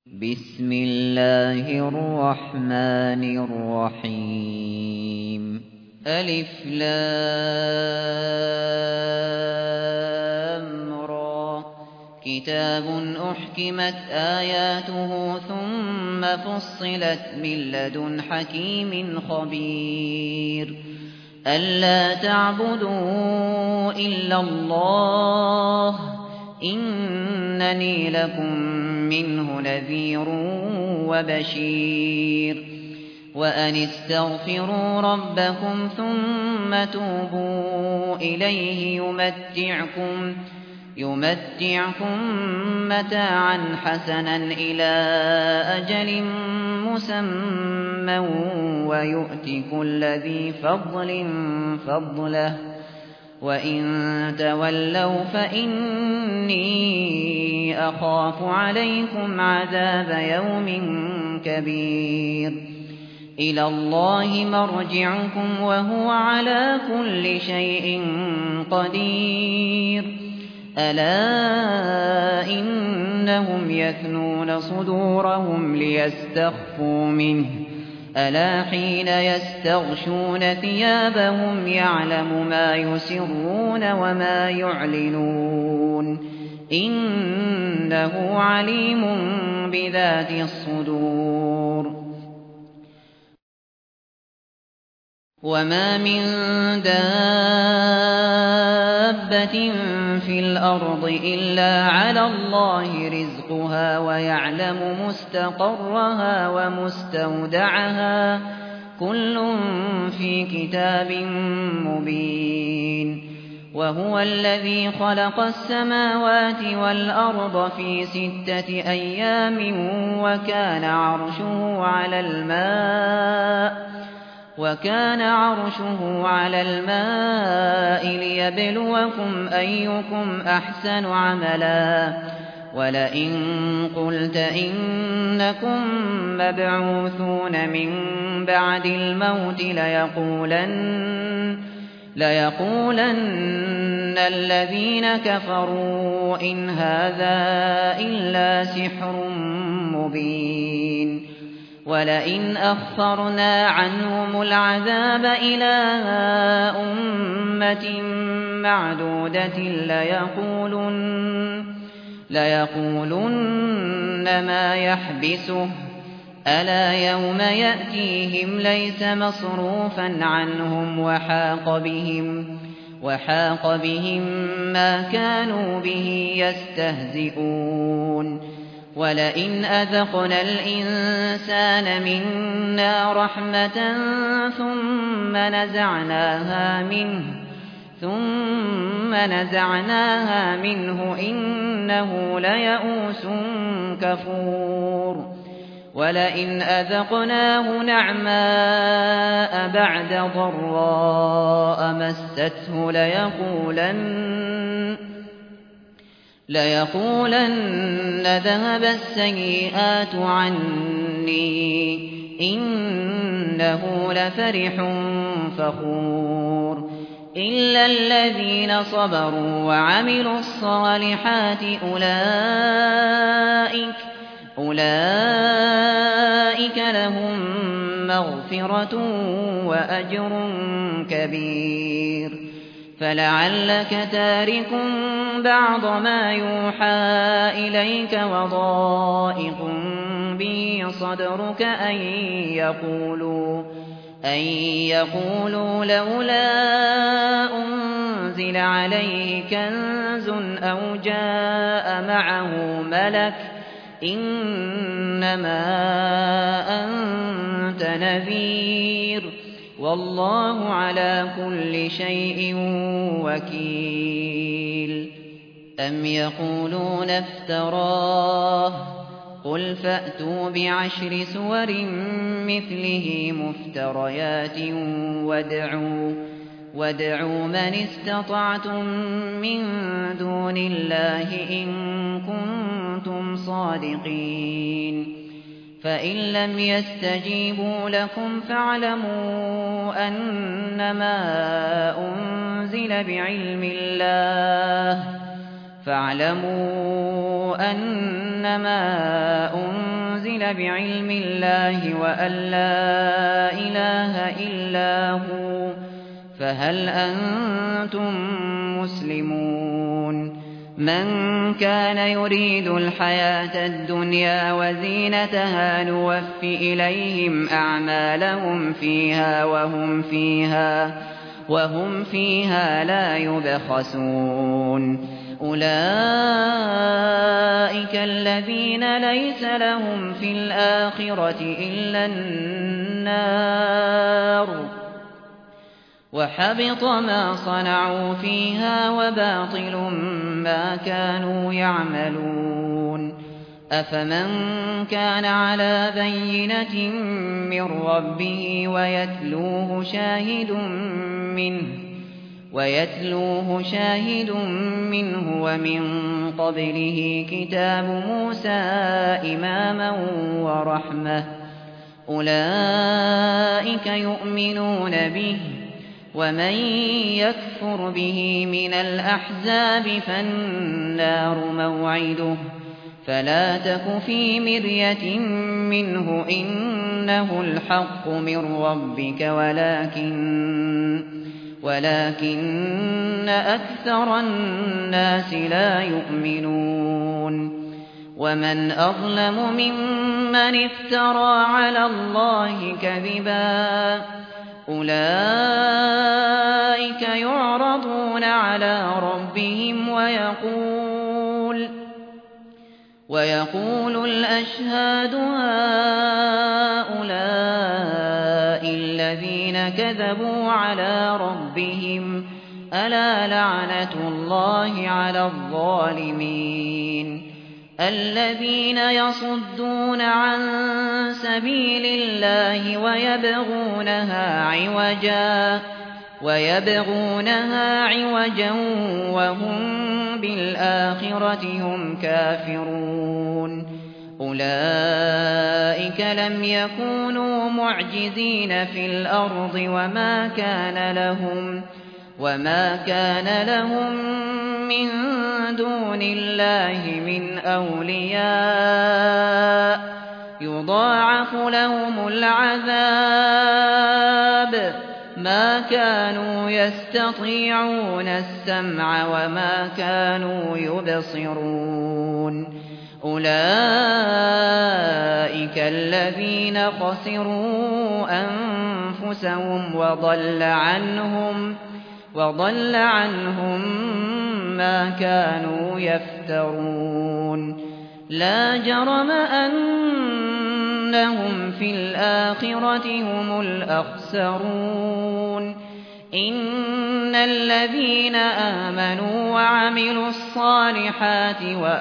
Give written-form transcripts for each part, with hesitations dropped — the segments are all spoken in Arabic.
بسم الله الرحمن الرحيم ألف لام را كتاب أحكمت آياته ثم فصلت من لدن حكيم خبير ألا تعبدوا إلا الله إنني لكم منه نذير وبشير وأن استغفروا ربكم ثم توبوا إليه يمتعكم متاعا حسنا إلى أجل مسمى ويؤت كل ذي فضل فضله وإن تولوا فإني أخاف عليكم عذاب يوم كبير إلى الله مرجعكم وهو على كل شيء قدير ألا إنهم يثنون صدورهم ليستخفوا منه ألا حين يستغشون ثيابهم يعلم ما يسرون وما يعلنون إنه عليم بذات الصدور وما من دابة في الأرض إلا على الله رزقها ويعلم مستقرها ومستودعها كل في كتاب مبين وهو الذي خلق السماوات والأرض في 6 أيام وكان عرشه على الماء ليبلوكم أيكم أحسن عملا ولئن قلت إنكم مبعوثون من بعد الموت ليقولن الذين كفروا إن هذا إلا سحر مبين ولئن أخرنا عنهم العذاب إلى أمة معدودة ليقولن ما يحبسه ألا يوم يأتيهم ليس مصروفا عنهم وحاق بهم ما كانوا به يستهزئون ولئن أذقنا الإنسان منا رحمة ثم نزعناها منه إنه ليئوس كفور ولئن أذقناه نعماء بعد ضراء مسته ليقولن ذهب السيئات عني إنه لفرح فخور إلا الذين صبروا وعملوا الصالحات أولئك لهم مغفرة وأجر كبير فلعلك تارك بعض ما يوحى إليك وضائق به صدرك أن يقولوا لولا أنزل عليه كنز أو جاء معه ملك إنما أنت نذير والله على كل شيء وكيل أم يقولون افتراه قل فأتوا ب10 سور مثله مفتريات وادعوا من استطعتم من دون الله إن كنتم صادقين فإن لم يستجيبوا لكم فاعلموا أنما أنزل بعلم الله فاعلموا أنما أنزل أنزل بعلم الله وأن لا إله إلا هو فهل أنتم مسلمون من كان يريد الحياة الدنيا وزينتها نوف إليهم أعمالهم فيها وهم فيها لا يبخسون أولئك الذين ليس لهم في الآخرة إلا النار وحبط ما صنعوا فيها وباطل ما كانوا يعملون أفمن كان على بينة من ربه ويتلوه شاهد منه ومن قبله كتاب موسى إماما ورحمة أولئك يؤمنون به ومن يكفر به من الأحزاب فالنار موعده فلا تك في مرية منه إنه الحق من ربك ولكن أكثر الناس لا يؤمنون ومن أظلم ممن افترى على الله كذبا أولئك يعرضون على ربهم ويقول الأشهاد هؤلاء الذين كذبوا على ربهم ألا لعنة الله على الظالمين الذين يصدون عن سبيل الله ويبغونها عوجا وهم بالآخرة هم كافرون أولئك لم يكونوا معجزين في الأرض وما كان لهم من دون الله من أولياء يضاعف لهم العذاب ما كانوا يستطيعون السمع وما كانوا يبصرون أولئك الذين خسروا أنفسهم وضل عنهم ما كانوا يفترون لا جرم أنهم في الآخرة هم الأخسرون إن الذين آمنوا وعملوا الصالحات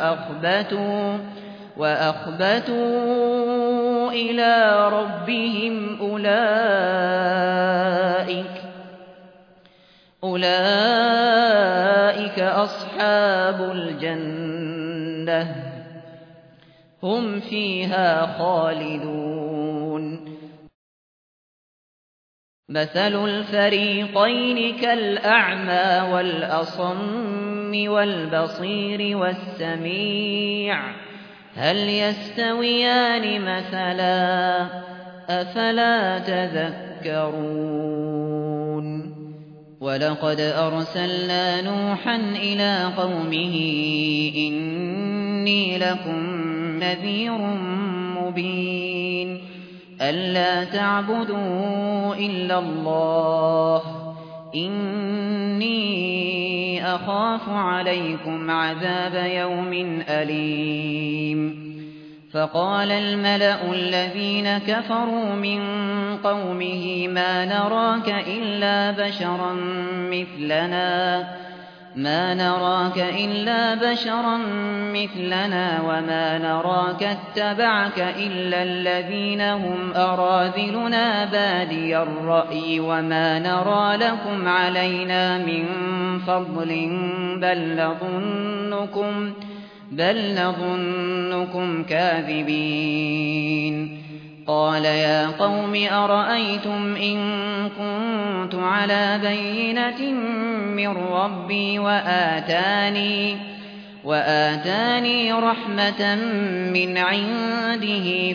وأخبتوا إلى ربهم أولئك أصحاب الجنة هم فيها خالدون مثل الفريقين كالأعمى والأصم والبصير والسميع هل يستويان مثلا أفلا تذكرون ولقد أرسلنا نوحا إلى قومه إني لكم نذير مبين ألا تعبدوا إلا الله إني أخاف عليكم عذاب يوم أليم فقال الملأ الذين كفروا من قومه ما نراك إلا بشرا مثلنا وما نراك اتبعك إلا الذين هم أراذلنا بادي الرأي وما نرى لكم علينا من فضل بل نظنكم كاذبين قال يا قوم أرأيتم إن كنت على بينة من ربي وآتاني رحمة من عنده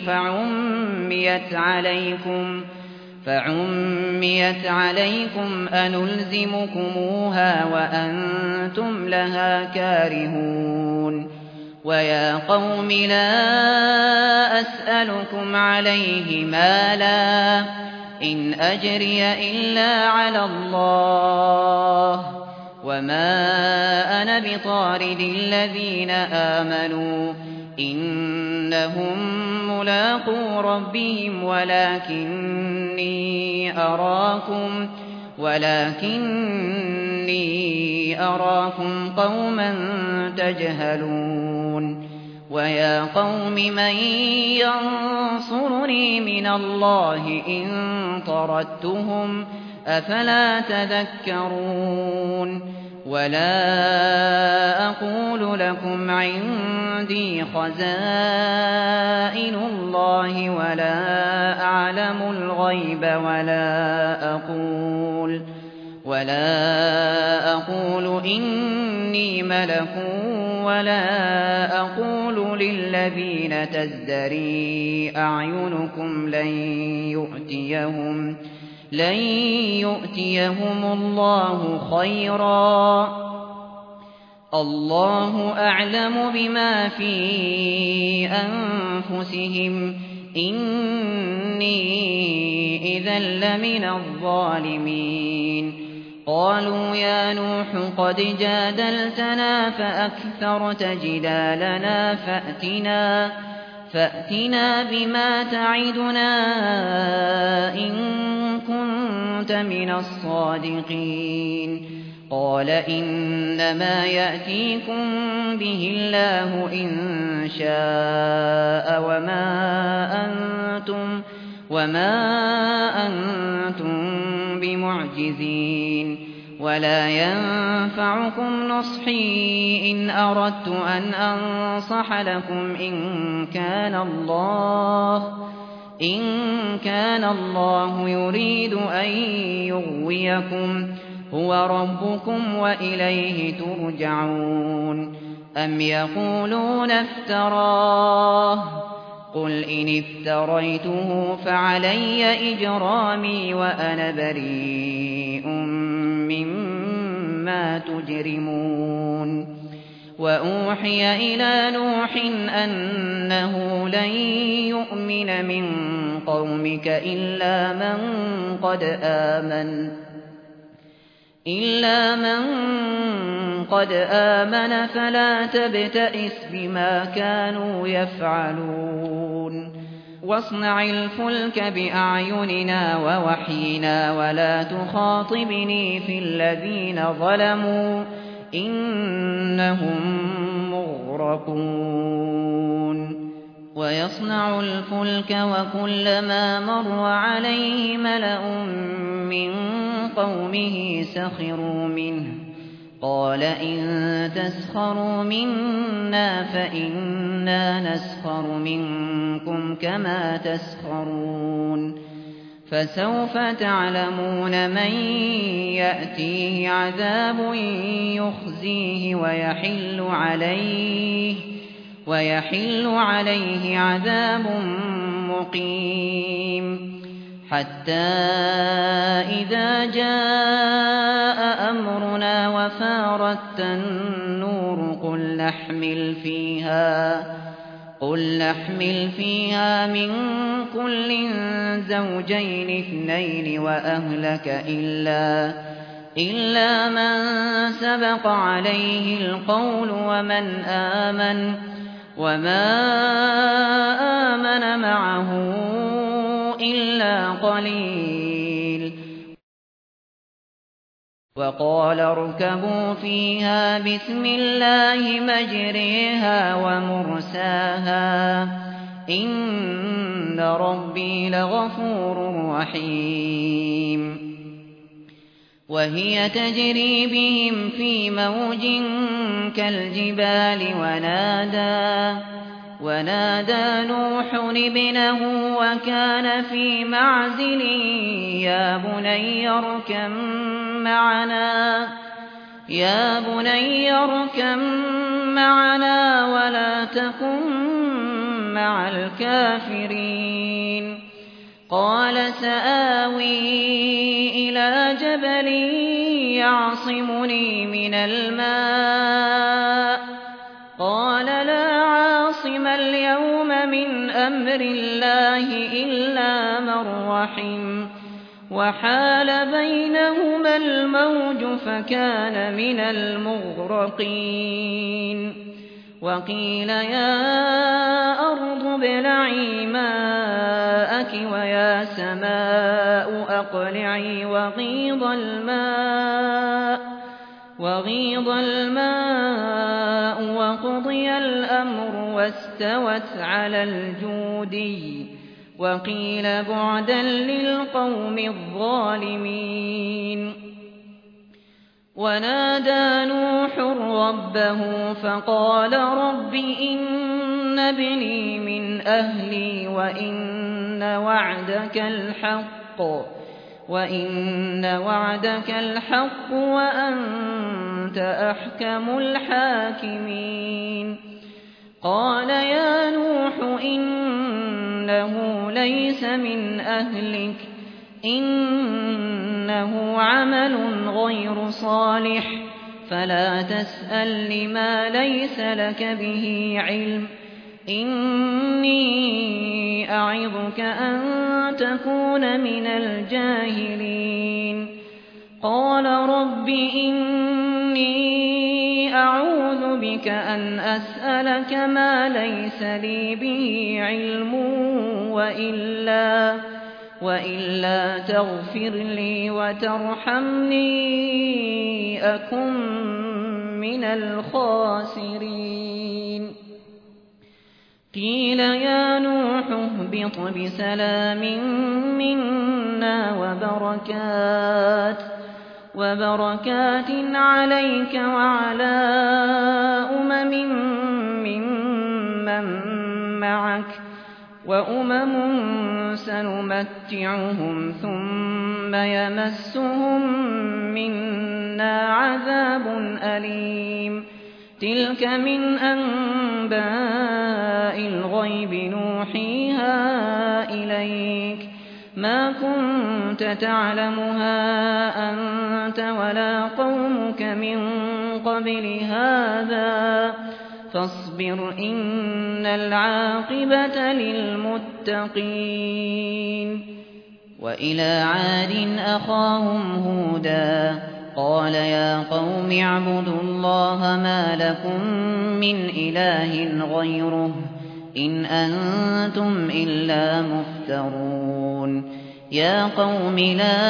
فعميت عليكم أنلزمكموها وأنتم لها كارهون ويا قوم لا أسألكم عليه مالا إن أجري إلا على الله وما أنا بطارد الذين آمنوا إنهم ملاقو ربهم ولكني أراكم قوما تجهلون ويا قوم من ينصرني من الله إن طردتهم أفلا تذكرون ولا أقول لكم عندي خزائن الله ولا أعلم الغيب ولا أقول إني ملك ولا أقول للذين تزدري أعينكم لن يؤتيهم الله خيرا الله أعلم بما في أنفسهم إني إذا لمن الظالمين قالوا يا نوح قد جادلتنا فأكثرت جدالنا فأتنا بما تعدنا إن كنت من الصادقين قال إنما يأتيكم به الله إن شاء وما أنتم بمعجزين ولا ينفعكم نصحي إن أردت أن أنصح لكم إن كان الله يريد أن يغويكم هو ربكم وإليه ترجعون أم يقولون افتراه قل إن افتريته فعلي إجرامي وأنا بريء مما تجرمون وأوحي إلى نوح أنه لن يؤمن من قومك إلا من قد آمن فلا تبتئس بما كانوا يفعلون واصنع الفلك بأعيننا ووحينا ولا تخاطبني في الذين ظلموا إنهم مغرقون ويصنع الفلك وكلما مر عليه ملأ من قومه سخروا منه قال إن تسخروا منا فإنا نسخر منكم كما تسخرون فسوف تعلمون من يأتيه عذاب يخزيه ويحل عليه عذاب مقيم حتى إذا جاء أمرنا وفارت النور قل نحمل فيها من كل زوجين اثنين وأهلك إلا من سبق عليه القول وما آمن معه إلا قليل وقال اركبوا فيها بسم الله مجريها ومرساها إن ربي لغفور رحيم وهي تجري بهم في موج كالجبال ونادى نوح ابنه وكان في معزل يا بني اركب معنا ولا تكن مع الكافرين. قال سآوي إلى جبل يعصمني من الماء قال لا عاصم اليوم من أمر الله إلا من رحم وحال بينهما الموج فكان من المغرقين. وقيل يا أرض ابلعي ماءك ويا سماء أقلعي وغيض الماء وقضي الأمر واستوت على الجودي وقيل بعدا للقوم الظالمين. ونادى نوح ربه فقال رب إن ابني من أهلي وإن وعدك الحق وأنت أحكم الحاكمين. قال يا نوح إنه ليس من أهلك إنه عمل غير صالح فلا تسأل لما ليس لك به علم إني أعظك أن تكون من الجاهلين. قال رب إني أعوذ بك أن أسألك ما ليس لي به علم وإلا تغفر لي وترحمني أكن من الخاسرين. قيل يا نوح اهبط بسلام منا وبركات عليك وعلى ممن معك وأمم سنمتعهم ثم يمسهم منا عذاب أليم. تلك من أنباء الغيب نوحيها إليك ما كنت تعلمها أنت ولا قومك من قبل هذا فاصبر إن العاقبة للمتقين. وإلى عاد أخاهم هودا قال يا قوم اعبدوا الله ما لكم من إله غيره إن أنتم إلا مفترون. يا قوم لا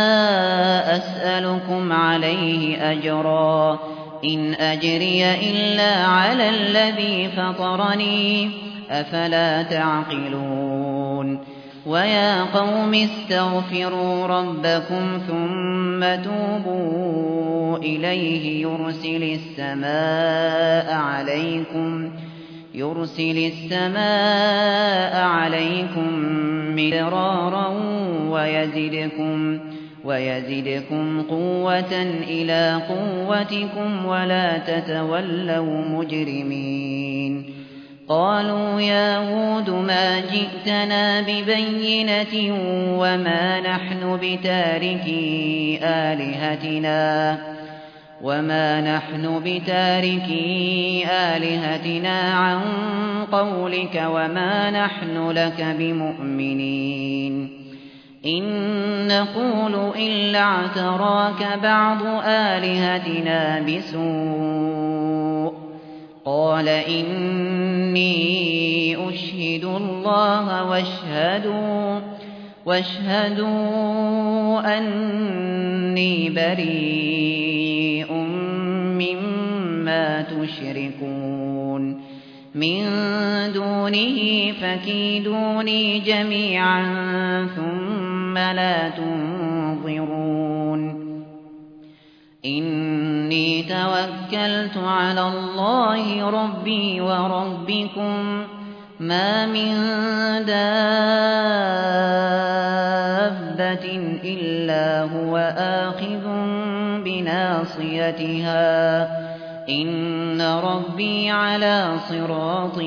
أسألكم عليه أجرا إن أجري إلا على الذي فطرني أفلا تعقلون. ويا قوم استغفروا ربكم ثم توبوا إليه يرسل السماء عليكم مدرارا ويزدكم قوة إلى قوتكم ولا تتولوا مجرمين. قالوا يا هود ما جئتنا ببينة وما نحن بتاركي آلهتنا عن قولك وما نحن لك بمؤمنين إن نقول إلا اعتراك بعض آلهتنا بسوء. قال إني أشهد الله واشهدوا أني بريء مما تشركون من دونه فكيدوني جميعا ثم لا تنظرون. إني توكلت على الله ربي وربكم ما من دابة إلا هو آخذ بناصيتها إن ربي على صراط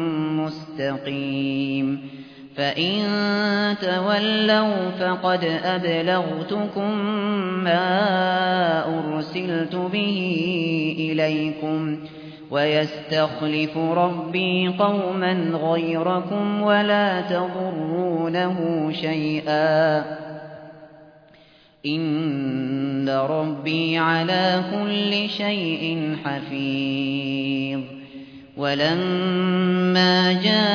مستقيم فإن تولوا فقد أبلغتكم ما أرسلت به إليكم ويستخلف ربي قوما غيركم ولا تضرونه شيئا إن ربي على كل شيء حفيظ ولما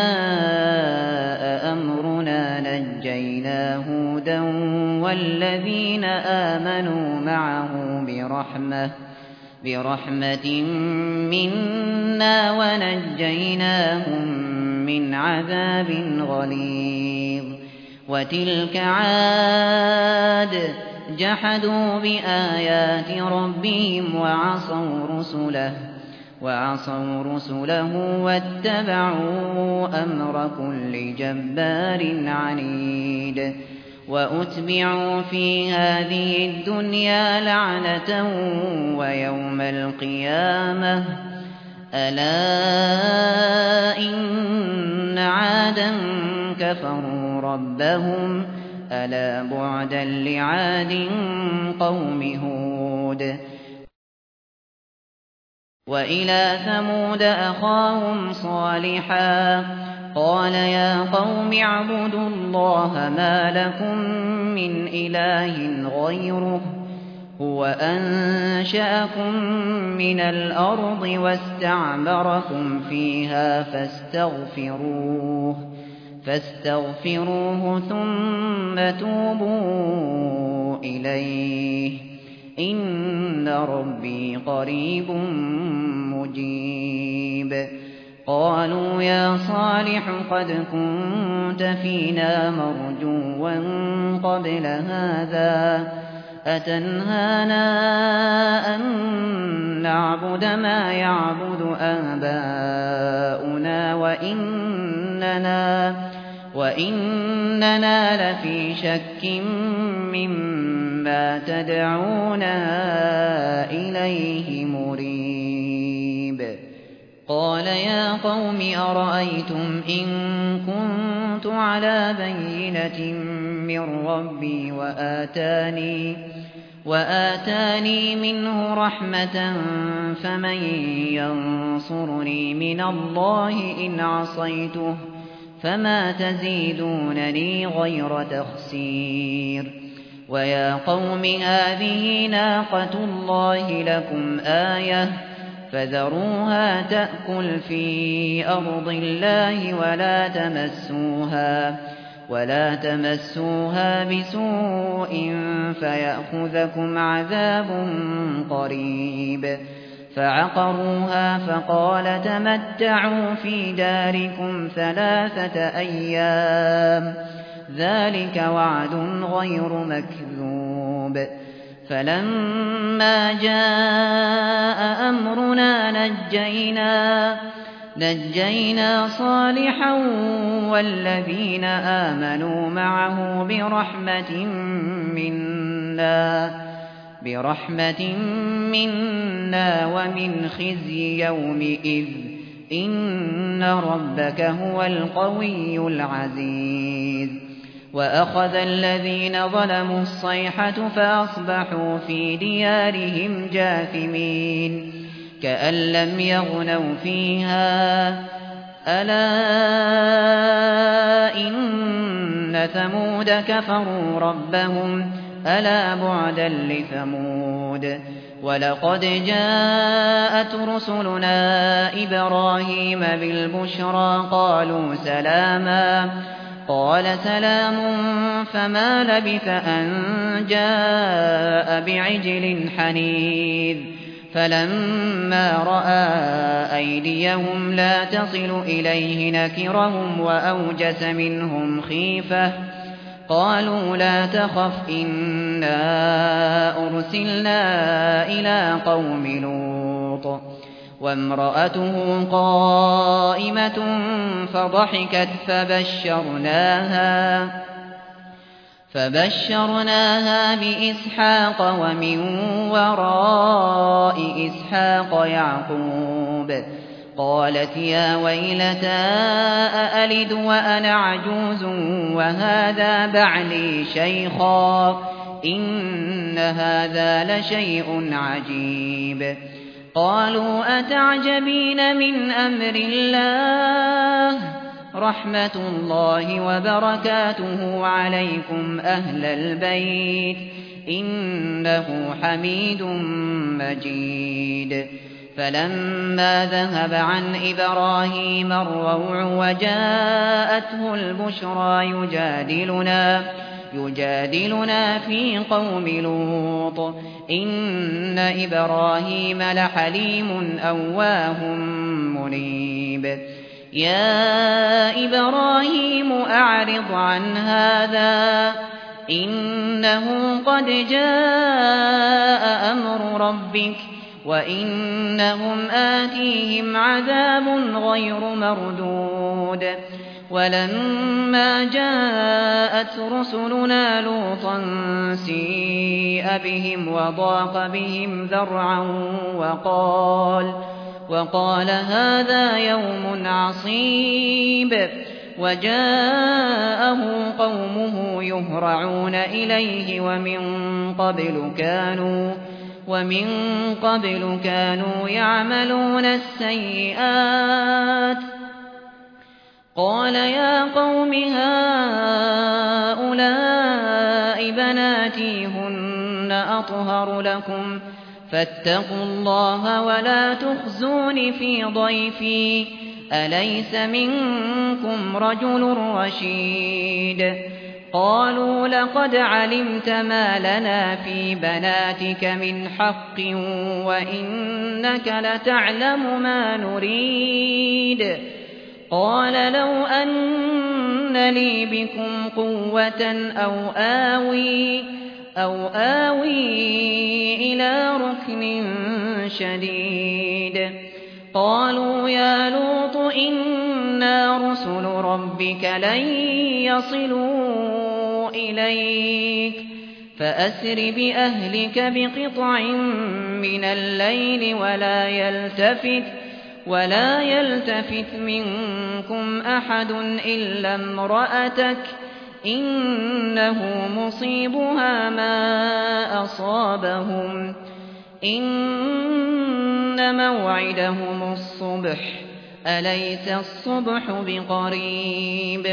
جاء أمرنا نجينا هودا والذين آمنوا معه برحمة منا ونجيناهم من عذاب غليظ وتلك عاد جحدوا بآيات ربهم وعصوا رسله واتبعوا أمر كل جبار عنيد وأتبعوا في هذه الدنيا لعنة ويوم القيامة ألا إن عادا كفروا ربهم ألا بعدا لعاد قوم هود وإلى ثمود أخاهم صالحا قال يا قوم اعبدوا الله ما لكم من إله غيره هو أنشأكم من الأرض واستعمركم فيها فاستغفروه ثم توبوا إليه إن ربي قريب مجيب قالوا يا صالح قد كنت فينا مرجوا قبل هذا أتنهانا أن نعبد ما يعبد آباؤنا وإننا لفي شك مما تدعونا إليه مريب قال يا قوم أرأيتم إن كنت على بينة من ربي وآتاني منه رحمة فمن ينصرني من الله إن عصيته فما تزيدونني غير تخسير ويا قوم هذه ناقة الله لكم آية فذروها تأكل في أرض الله ولا تمسوها بسوء فيأخذكم عذاب قريب فعقروها فقال تمتعوا في داركم 3 أيام ذلك وعد غير مكذوب فلما جاء أمرنا نجينا صالحا والذين آمنوا معه برحمة منا ومن خزي يومئذ إن ربك هو القوي العزيز وأخذ الذين ظلموا الصيحة فأصبحوا في ديارهم جاثمين كأن لم يغنوا فيها ألا إن ثمود كفروا ربهم ألا بعدا لثمود ولقد جاءت رسلنا إبراهيم بالبشرى قالوا سلاما قال سلام فما لبث أن جاء بعجل حنيذ فلما رأى أيديهم لا تصل إليه نكرهم وأوجس منهم خيفة قالوا لا تخف إنا أرسلنا إلى قوم لوط وامرأته فبشرناها بإسحاق ومن وراء إسحاق يعقوب. قالت يا ويلتى أألد وأنا عجوز وهذا بعلي شيخا إن هذا لشيء عجيب. قالوا أتعجبين من أمر الله رحمة الله وبركاته عليكم أهل البيت إنه حميد مجيد. فلما ذهب عن إبراهيم الروع وجاءته البشرى يجادلنا في قوم لوط إن إبراهيم لحليم أواه منيب. يا إبراهيم أعرض عن هذا إنه قد جاء أمر ربك وإنهم آتيهم عذاب غير مردود. ولما جاءت رسلنا لوطا سيء بهم وضاق بهم ذرعا وقال هذا يوم عصيب. وجاءه قومه يهرعون إليه ومن قبل كانوا يعملون السيئات. قال يا قوم هؤلاء بناتي هن أطهر لكم فاتقوا الله ولا تخزون في ضيفي أليس منكم رجل رشيد. قالوا لقد علمت ما لنا في بناتك من حق وإنك لتعلم ما نريد. قال لو أن لي بكم قوة أو آوي إلى ركن شديد. قالوا يا لوط إنا رسل ربك لن يصلوا إليك فأسر بأهلك بقطع من الليل ولا يلتفت منكم أحد إلا امرأتك إنه مصيبها ما أصابهم إن موعدهم الصبح أليس الصبح بقريب.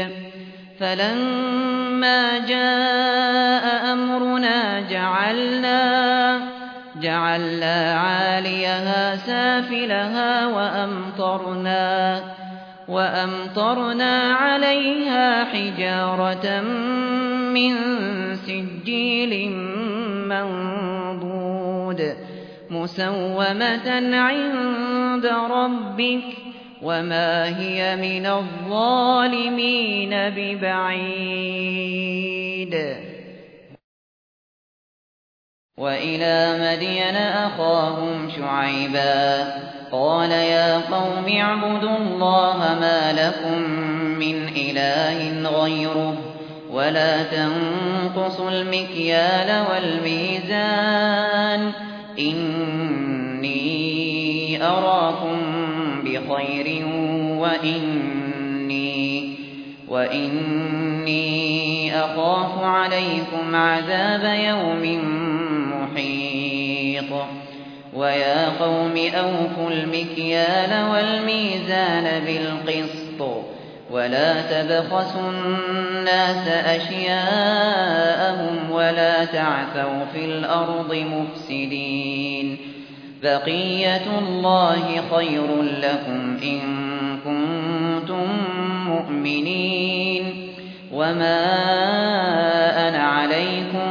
فلما جاء أمرنا جعلنا عاليها سافلها وأمطرنا عليها حجارة من سجيل منضود مسومة عند ربك وما هي من الظالمين ببعيد. وإلى مدين أخاهم شعيبا قال يا قوم اعبدوا الله ما لكم من إله غيره ولا تنقصوا المكيال والميزان إني أراكم بخير وإني أخاف عليكم عذاب يوم محيط. ويا قوم أوفوا المكيال والميزان بالقسط ولا تبخسوا الناس أشياءهم ولا تعثوا في الأرض مفسدين. بقية الله خير لكم إن كنتم مؤمنين وما أنا عليكم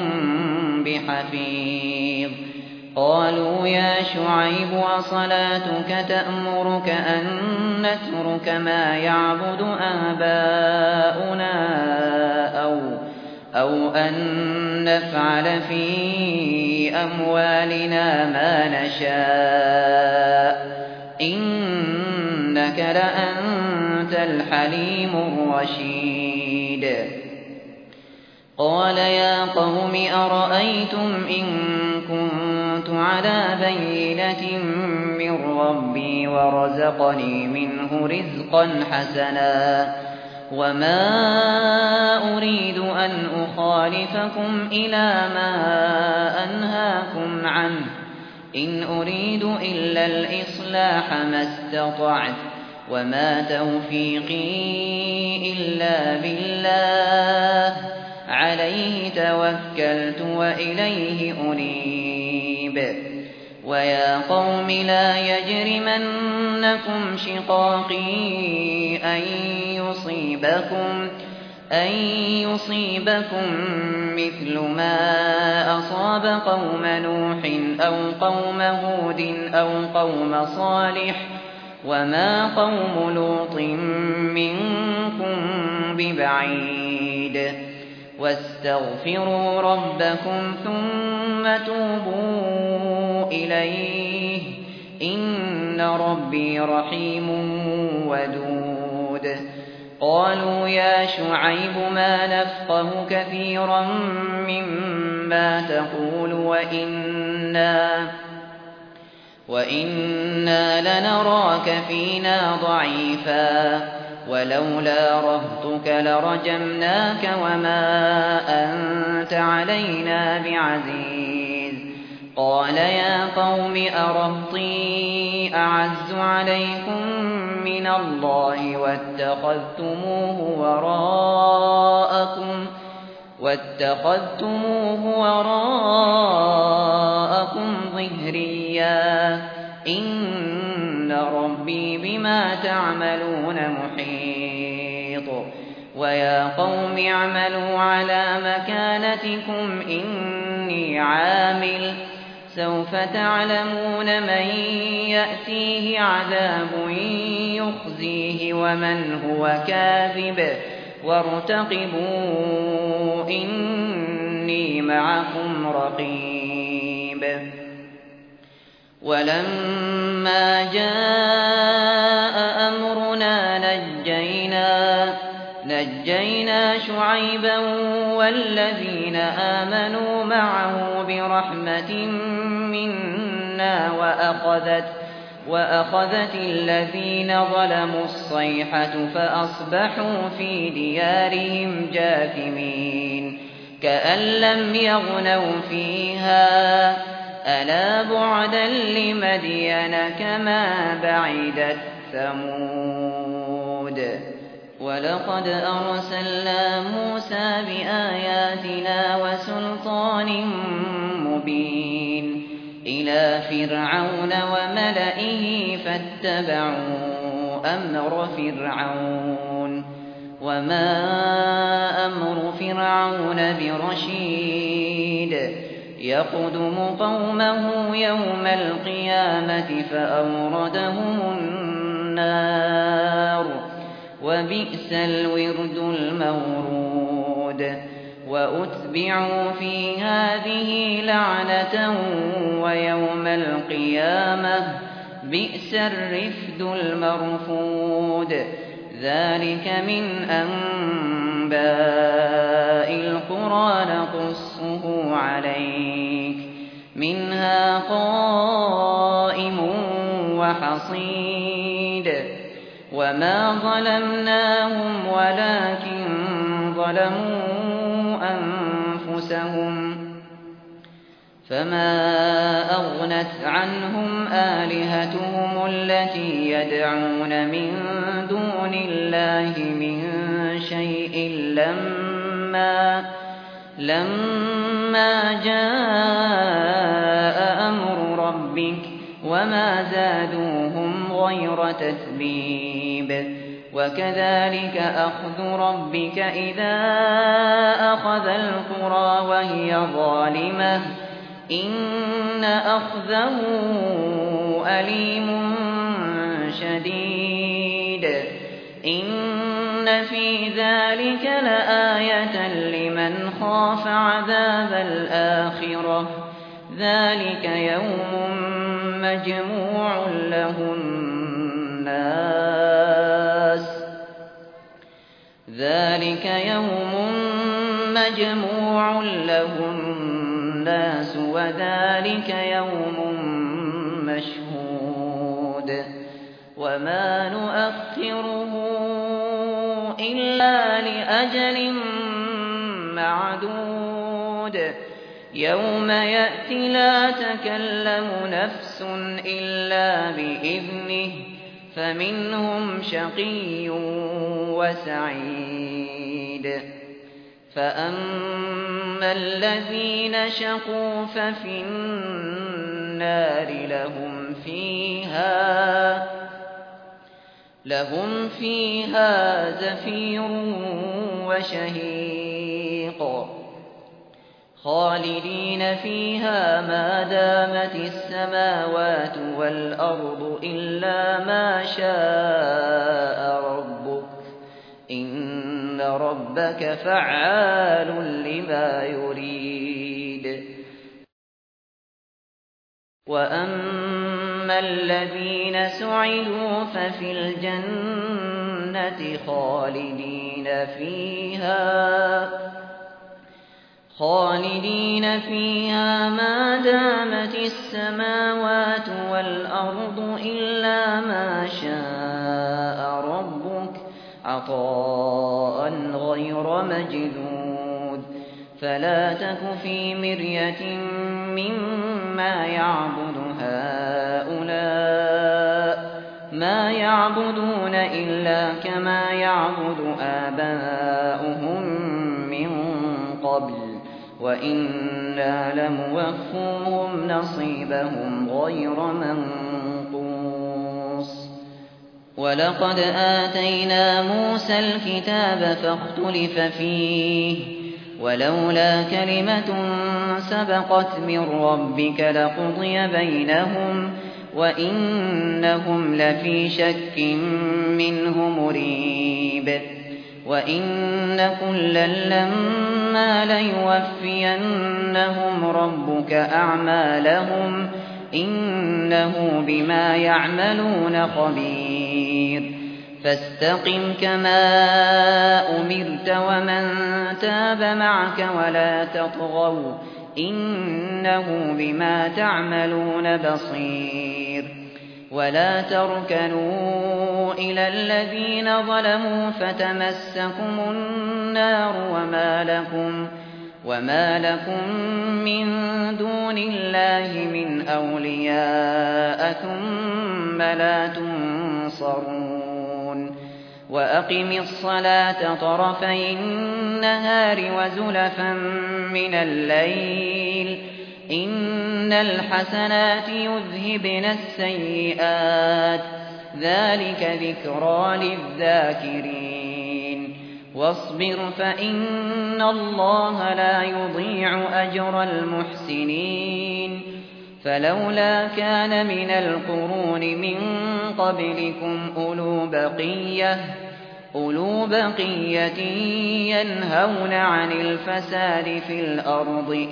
بحفيظ. قالوا يا شعيب وصلاتك تأمرك أن نترك ما يعبد آباؤنا أو أن نفعل في أموالنا ما نشاء إنك لأنت الحليم الرشيد. قال يا قوم أرأيتم إن كنت على بينة من ربي ورزقني منه رزقا حسنا وما أريد أن أخالفكم إلى ما أنهاكم عنه إن أريد إلا الإصلاح ما استطعت وما توفيقي إلا بالله عليه توكلت وإليه أنيب ويا قوم لا يجرمنكم شقاقي أن يصيبكم مثل ما أصاب قوم نوح أو قوم هود أو قوم صالح وما قوم لوط منكم ببعيد واستغفروا ربكم ثم توبوا إليه إن ربي رحيم ودود قالوا يا شعيب ما نفقه كثيرا مما تقول وإنا لنراك فينا ضعيفا ولولا رهطك لرجمناك وما أنت علينا بعزيز قال يا قوم أرهطي أعز عليكم من الله واتخذتموه وراءكم ظهريا إن ربي بما تعملون محيط ويا قوم اعملوا على مكانتكم إني عامل سوف تعلمون من يأتيه عذاب يخزيه ومن هو كاذب وارتقبوا إني معكم رقيب ولما جاء أمرنا نجينا شعيبا والذين آمنوا معه برحمة منا وأخذت الذين ظلموا الصيحة فأصبحوا في ديارهم جاثمين كأن لم يغنوا فيها ألا بعدا لمدين كما بعدت ثمود ولقد أرسلنا موسى بآياتنا وسلطان مبين إلى فرعون وملئه فاتبعوا أمر فرعون وما أمر فرعون برشيد يقدم قومه يوم القيامة فأوردهم النار وبئس الورد المورود وأتبعوا في هذه لعنة ويوم القيامة بئس الرفد المرفود ذلك من أنباء القرى نقصه عليك منها قائم وحصيد وما ظلمناهم ولكن ظلموا أنفسهم فما أغنت عنهم آلهتهم التي يدعون من دون الله من شيء لما جاء أمر ربك وما زادوهم غير تتبيب وكذلك أخذ ربك إذا أخذ القرى وهي ظالمة إن أخذه أليم شديد إن في ذلك لآية لمن خاف عذاب الآخرة ذلك يوم مجموع له الناس مجموع له الناس وذلك يوم مشهود وما نؤخره إلا لأجل معدود يوم يأتي لا تكلم نفس إلا بإذنه فمنهم شقي وسعيد فأما الذين شقوا ففي النار لهم فيها زفير وشهيق خالدين فيها ما دامت السماوات والأرض إلا ما شاء ربك إن ربك فعال لما يريد وأما الذين سعدوا ففي الجنة خالدين فيها ما دامت السماوات والأرض إلا ما شاء ربك عطاء غير مجذوذ فلا تك في مرية مما يعبد هؤلاء ما يعبدون إلا كما يعبد آباؤهم من قبل وإنا لموفوهم نصيبهم غير منقوص ولقد آتينا موسى الكتاب فاختلف فيه ولولا كلمة سبقت من ربك لقضي بينهم وإنهم لفي شك منه مريب وإن كلا لما ليوفينهم ربك أعمالهم إنه بما يعملون خبير فاستقم كما أمرت ومن تاب معك ولا تطغوا إنه بما تعملون بصير ولا تركنوا إلى الذين ظلموا فتمسكم النار وما لكم من دون الله من أولياء ثم لا تنصرون وأقم الصلاة طرفي النهار وزلفا من الليل إن الحسنات يذهبن السيئات ذلك ذكرى للذاكرين واصبر فإن الله لا يضيع أجر المحسنين فلولا كان من القرون من قبلكم أولو بقية ينهون عن الفساد في الأرض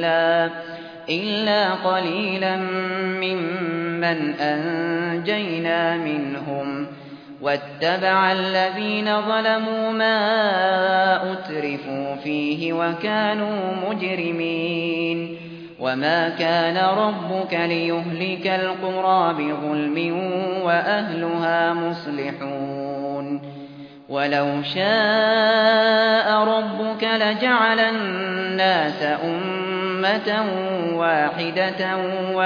إلا قليلا ممن أنجينا منهم واتبع الذين ظلموا ما أترفوا فيه وكانوا مجرمين وما كان ربك ليهلك القرى بظلم وأهلها مصلحون ولو شاء ربك لجعل الناس أمة واحدة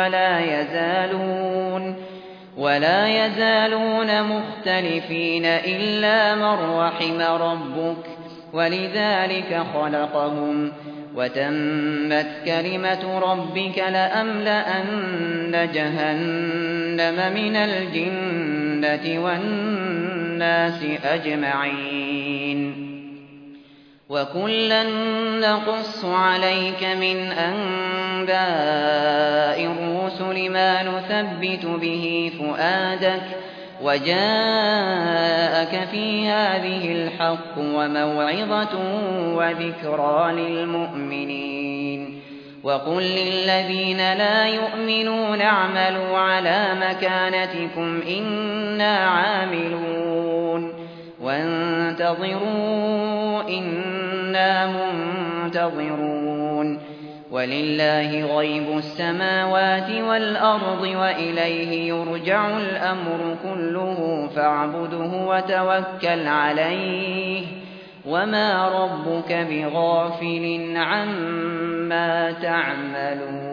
ولا يزالون مختلفين إلا من رحم ربك ولذلك خلقهم وتمت كلمة ربك لأملأن جهنم من الجنة والناس أجمعين وكلا نقص عليك من أنباء الرسل ما نثبت به فؤادك وجاءك في هذه الحق وموعظة وذكرى للمؤمنين وقل للذين لا يؤمنون اعملوا على مكانتكم إنا عاملون وانتظروا إنا منتظرون ولله غيب السماوات والأرض وإليه يرجع الأمر كله فاعبده وتوكل عليه وما ربك بغافل عما تعملون